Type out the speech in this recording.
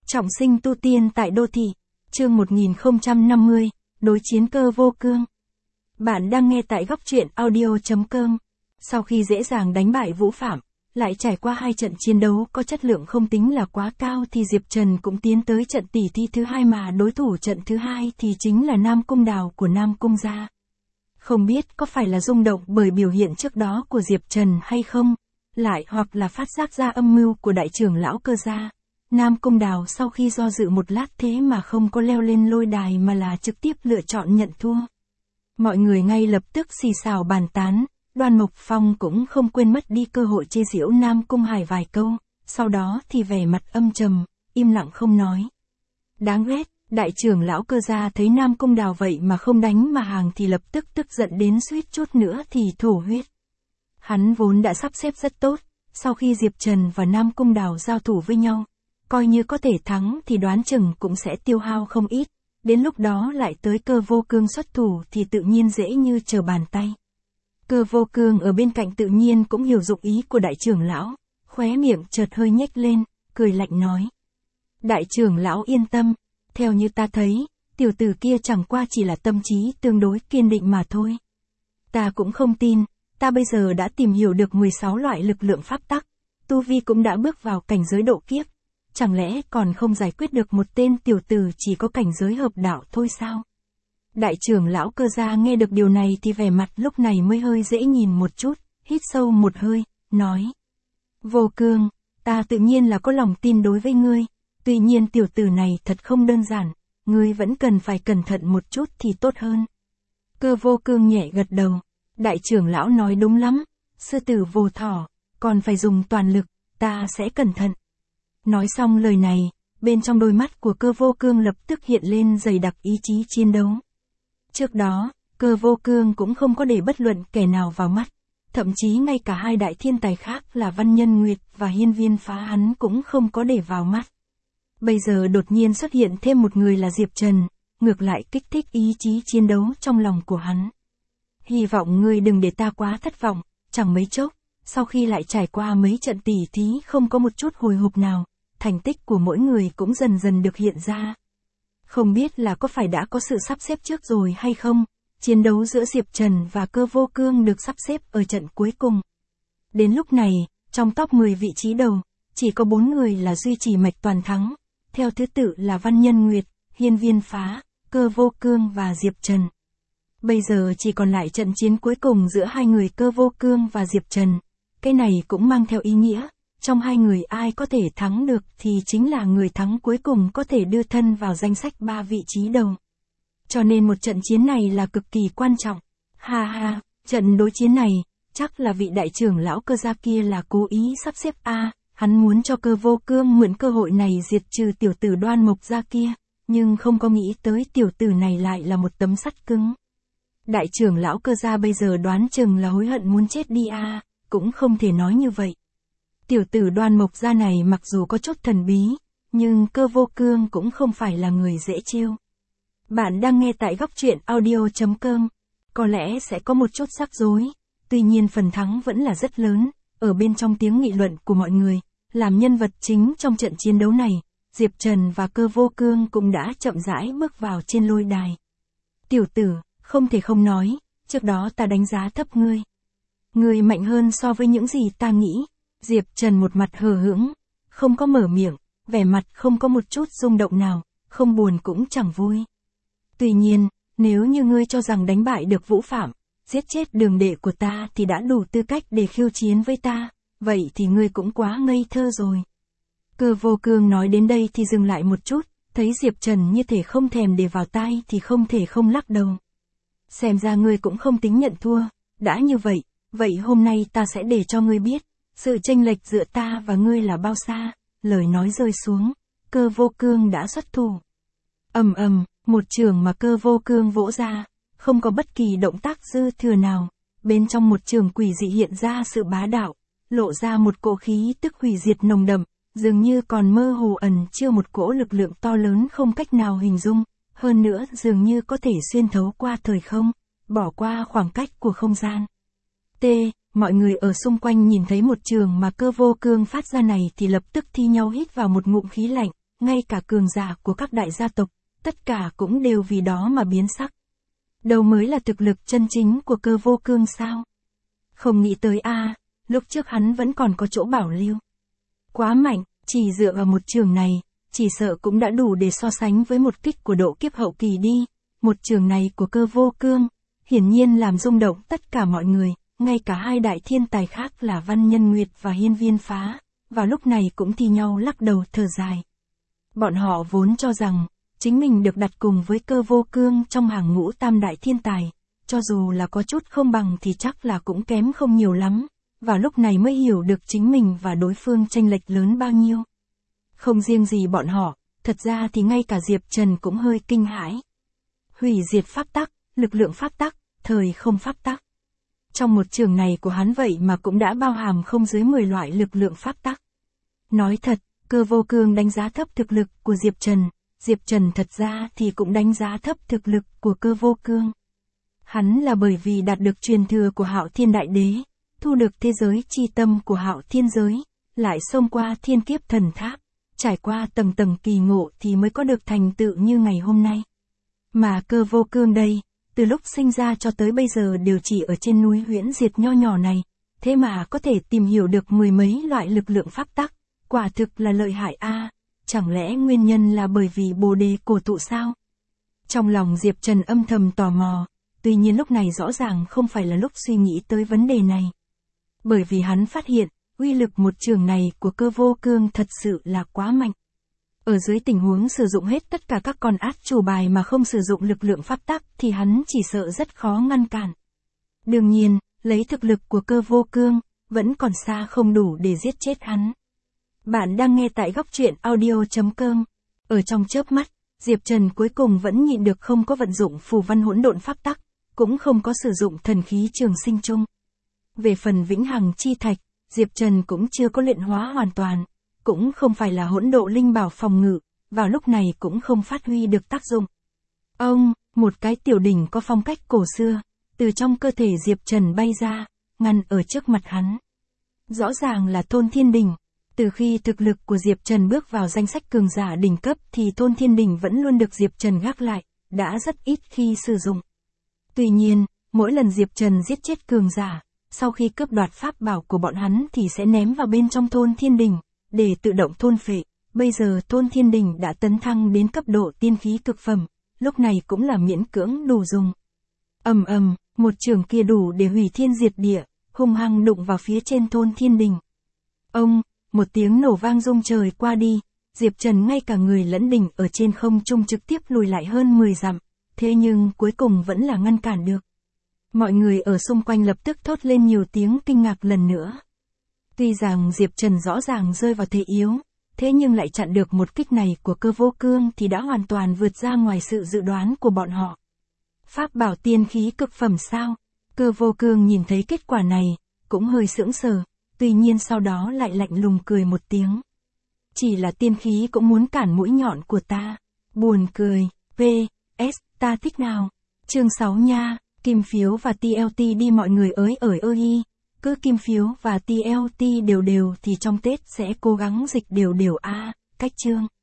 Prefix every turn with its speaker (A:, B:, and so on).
A: Trọng sinh tu tiên tại đô thị. Chương 1050, đối chiến Cơ Vô Cương. Bạn đang nghe tại góc truyện audio.com. Sau khi dễ dàng đánh bại Vũ Phạm, lại trải qua 2 trận chiến đấu có chất lượng không tính là quá cao thì Diệp Trần cũng tiến tới trận tỉ thí thứ 2 mà đối thủ trận thứ 2 thì chính là Nam Cung Đào của Nam Cung gia. Không biết có phải là rung động bởi biểu hiện trước đó của Diệp Trần hay không, lại hoặc là phát giác ra âm mưu của đại trưởng lão Cơ gia. Nam Cung Đào sau khi do dự một lát thế mà không có leo lên lôi đài mà là trực tiếp lựa chọn nhận thua. Mọi người ngay lập tức xì xào bàn tán, Đoan Mộc Phong cũng không quên mất đi cơ hội chê giễu Nam Cung Hải vài câu, sau đó thì vẻ mặt âm trầm, im lặng không nói. Đáng ghét, đại trưởng lão Cơ gia thấy Nam Cung Đào vậy mà không đánh mà hàng thì lập tức tức giận đến suýt chút nữa thì thổ huyết. Hắn vốn đã sắp xếp rất tốt, sau khi Diệp Trần và Nam Cung Đào giao thủ với nhau, coi như có thể thắng thì đoán chừng cũng sẽ tiêu hao không ít, đến lúc đó lại tới Cơ Vô Cương xuất thủ thì tự nhiên dễ như trở bàn tay. Cơ Vô Cương ở bên cạnh tự nhiên cũng hiểu dụng ý của đại trưởng lão, khóe miệng chợt hơi nhếch lên, cười lạnh nói. Đại trưởng lão yên tâm, theo như ta thấy, tiểu tử kia chẳng qua chỉ là tâm trí tương đối kiên định mà thôi. Ta cũng không tin, ta bây giờ đã tìm hiểu được 16 loại lực lượng pháp tắc, tu vi cũng đã bước vào cảnh giới độ kiếp. Chẳng lẽ còn không giải quyết được một tên tiểu tử chỉ có cảnh giới hợp đạo thôi sao? Đại trưởng lão Cơ gia nghe được điều này thì vẻ mặt lúc này mới hơi dễ nhìn một chút, hít sâu một hơi, nói. Vô Cương, ta tự nhiên là có lòng tin đối với ngươi, tuy nhiên tiểu tử này thật không đơn giản, ngươi vẫn cần phải cẩn thận một chút thì tốt hơn. Cơ Vô Cương nhẹ gật đầu, đại trưởng lão nói đúng lắm, sư tử vô thỏ, còn phải dùng toàn lực, ta sẽ cẩn thận. Nói xong lời này, bên trong đôi mắt của Cơ Vô Cương lập tức hiện lên dày đặc ý chí chiến đấu. Trước đó, Cơ Vô Cương cũng không có để bất luận kẻ nào vào mắt, thậm chí ngay cả 2 đại thiên tài khác là Văn Nhân Nguyệt và Hiên Viên Phá hắn cũng không có để vào mắt. Bây giờ đột nhiên xuất hiện thêm một người là Diệp Trần, ngược lại kích thích ý chí chiến đấu trong lòng của hắn. Hy vọng ngươi đừng để ta quá thất vọng, chẳng mấy chốc, sau khi lại trải qua mấy trận tỉ thí không có một chút hồi hộp nào, thành tích của mỗi người cũng dần dần được hiện ra. Không biết là có phải đã có sự sắp xếp trước rồi hay không, chiến đấu giữa Diệp Trần và Cơ Vô Cương được sắp xếp ở trận cuối cùng. Đến lúc này, trong top 10 vị trí đầu, chỉ có 4 người là duy trì mạch toàn thắng, theo thứ tự là Văn Nhân Nguyệt, Hiên Viên Phá, Cơ Vô Cương và Diệp Trần. Bây giờ chỉ còn lại trận chiến cuối cùng giữa 2 người Cơ Vô Cương và Diệp Trần. Cái này cũng mang theo ý nghĩa, trong 2 người ai có thể thắng được thì chính là người thắng cuối cùng có thể đưa thân vào danh sách 3 vị trí đầu. Cho nên một trận chiến này là cực kỳ quan trọng. Ha ha, trận đối chiến này, chắc là vị đại trưởng lão Cơ gia kia là cố ý sắp xếp hắn muốn cho Cơ Vô Cương mượn cơ hội này diệt trừ tiểu tử Đoan Mộc gia kia, nhưng không có nghĩ tới tiểu tử này lại là một tấm sắt cứng. Đại trưởng lão Cơ gia bây giờ đoán chừng là hối hận muốn chết đi cũng không thể nói như vậy. Tiểu tử Đoan Mộc gia này mặc dù có chút thần bí, nhưng Cơ Vô Cương cũng không phải là người dễ trêu. Bạn đang nghe tại góc truyện audio.com, có lẽ sẽ có một chút rắc rối, tuy nhiên phần thắng vẫn là rất lớn, ở bên trong tiếng nghị luận của mọi người, làm nhân vật chính trong trận chiến đấu này, Diệp Trần và Cơ Vô Cương cũng đã chậm rãi bước vào trên lôi đài. Tiểu tử, không thể không nói, trước đó ta đánh giá thấp ngươi. Ngươi mạnh hơn so với những gì ta nghĩ. Diệp Trần một mặt hờ hững, không có mở miệng, vẻ mặt không có một chút rung động nào, không buồn cũng chẳng vui. Tuy nhiên, nếu như ngươi cho rằng đánh bại được Vũ Phạm, giết chết đường đệ của ta thì đã đủ tư cách để khiêu chiến với ta, vậy thì ngươi cũng quá ngây thơ rồi. Cơ Vô Cương nói đến đây thì dừng lại một chút, thấy Diệp Trần như thể không thèm để vào tai thì không thể không lắc đầu. Xem ra ngươi cũng không tính nhận thua, đã như vậy, vậy hôm nay ta sẽ để cho ngươi biết, sự chênh lệch giữa ta và ngươi là bao xa. Lời nói rơi xuống, Cơ Vô Cương đã xuất thủ. Ầm ầm, một chưởng mà Cơ Vô Cương vỗ ra, không có bất kỳ động tác dư thừa nào, bên trong một chưởng quỷ dị hiện ra sự bá đạo, lộ ra một cỗ khí tức hủy diệt nồng đậm, dường như còn mơ hồ ẩn chứa một cỗ lực lượng to lớn không cách nào hình dung, hơn nữa dường như có thể xuyên thấu qua thời không, bỏ qua khoảng cách của không gian. Mọi người ở xung quanh nhìn thấy một trường mà Cơ Vô Cương phát ra này thì lập tức thi nhau hít vào một ngụm khí lạnh, ngay cả cường giả của các đại gia tộc, tất cả cũng đều vì đó mà biến sắc. Đâu mới là thực lực chân chính của Cơ Vô Cương sao? Không nghĩ tới lúc trước hắn vẫn còn có chỗ bảo lưu. Quá mạnh, chỉ dựa vào một trường này, chỉ sợ cũng đã đủ để so sánh với một kích của độ kiếp hậu kỳ đi. Một trường này của Cơ Vô Cương, hiển nhiên làm rung động tất cả mọi người, ngay cả hai đại thiên tài khác là Văn Nhân Nguyệt và Hiên Viên Phá, vào lúc này cũng thi nhau lắc đầu thở dài. Bọn họ vốn cho rằng, chính mình được đặt cùng với Cơ Vô Cương trong hàng ngũ tam đại thiên tài, cho dù là có chút không bằng thì chắc là cũng kém không nhiều lắm, vào lúc này mới hiểu được chính mình và đối phương chênh lệch lớn bao nhiêu. Không riêng gì bọn họ, thật ra thì ngay cả Diệp Trần cũng hơi kinh hãi. Hủy diệt pháp tắc, lực lượng pháp tắc, thời không pháp tắc. Trong một trường này của hắn vậy mà cũng đã bao hàm không dưới 10 loại lực lượng pháp tắc. Nói thật, Cơ Vô Cương đánh giá thấp thực lực của Diệp Trần thật ra thì cũng đánh giá thấp thực lực của Cơ Vô Cương. Hắn là bởi vì đạt được truyền thừa của Hạo Thiên Đại Đế, thu được thế giới chi tâm của Hạo Thiên giới, lại xông qua thiên kiếp thần tháp, trải qua tầng tầng kỳ ngộ thì mới có được thành tựu như ngày hôm nay. Mà Cơ Vô Cương đây, từ lúc sinh ra cho tới bây giờ đều chỉ ở trên núi Huyễn Diệt nho nhỏ này, thế mà có thể tìm hiểu được 10 mấy loại lực lượng pháp tắc, quả thực là lợi hại chẳng lẽ nguyên nhân là bởi vì Bồ Đề cổ thụ sao? Trong lòng Diệp Trần âm thầm tò mò, tuy nhiên lúc này rõ ràng không phải là lúc suy nghĩ tới vấn đề này. Bởi vì hắn phát hiện, uy lực một trường này của Cơ Vô Cương thật sự là quá mạnh. Ở dưới tình huống sử dụng hết tất cả các con át chủ bài mà không sử dụng lực lượng pháp tắc thì hắn chỉ sợ rất khó ngăn cản. Đương nhiên, lấy thực lực của Cơ Vô Cương, vẫn còn xa không đủ để giết chết hắn. Bạn đang nghe tại góc truyện audio.com. Ở trong chớp mắt, Diệp Trần cuối cùng vẫn nhịn được không có vận dụng phù văn hỗn độn pháp tắc, cũng không có sử dụng thần khí trường sinh chung. Về phần vĩnh hằng chi thạch, Diệp Trần cũng chưa có luyện hóa hoàn toàn, cũng không phải là hỗn độ linh bảo phòng ngự, vào lúc này cũng không phát huy được tác dụng. Một cái tiểu đỉnh có phong cách cổ xưa, từ trong cơ thể Diệp Trần bay ra, ngăn ở trước mặt hắn. Rõ ràng là Thôn Thiên Đỉnh. Từ khi thực lực của Diệp Trần bước vào danh sách cường giả đỉnh cấp thì Thôn Thiên Đỉnh vẫn luôn được Diệp Trần gác lại, đã rất ít khi sử dụng. Tuy nhiên, mỗi lần Diệp Trần giết chết cường giả, sau khi cướp đoạt pháp bảo của bọn hắn thì sẽ ném vào bên trong Thôn Thiên Đỉnh, để tự động thôn phệ. Bây giờ Thôn Thiên Đỉnh đã tấn thăng đến cấp độ tiên khí cực phẩm, lúc này cũng là miễn cưỡng đủ dùng. Một trường kia đủ để hủy thiên diệt địa, hung hăng đụng vào phía trên Thôn Thiên Đỉnh. Một tiếng nổ vang rung trời qua đi, Diệp Trần ngay cả người lẫn đỉnh ở trên không trung trực tiếp lùi lại hơn 10 dặm, thế nhưng cuối cùng vẫn là ngăn cản được. Mọi người ở xung quanh lập tức thốt lên nhiều tiếng kinh ngạc lần nữa. Tuy rằng Diệp Trần rõ ràng rơi vào thế yếu, thế nhưng lại chặn được một kích này của Cơ Vô Cương thì đã hoàn toàn vượt ra ngoài sự dự đoán của bọn họ. Pháp bảo tiên khí cực phẩm sao? Cơ Vô Cương nhìn thấy kết quả này, cũng hơi sững sờ, tuy nhiên sau đó lại lạnh lùng cười một tiếng. Chỉ là tiên khí cũng muốn cản mũi nhọn của ta. Buồn cười, PS, ta thích nào. Chương 6 nha, kim phiếu và TLT đi mọi người ơi. Cứ kim phiếu và TLT đều thì trong Tết sẽ cố gắng dịch đều cách chương.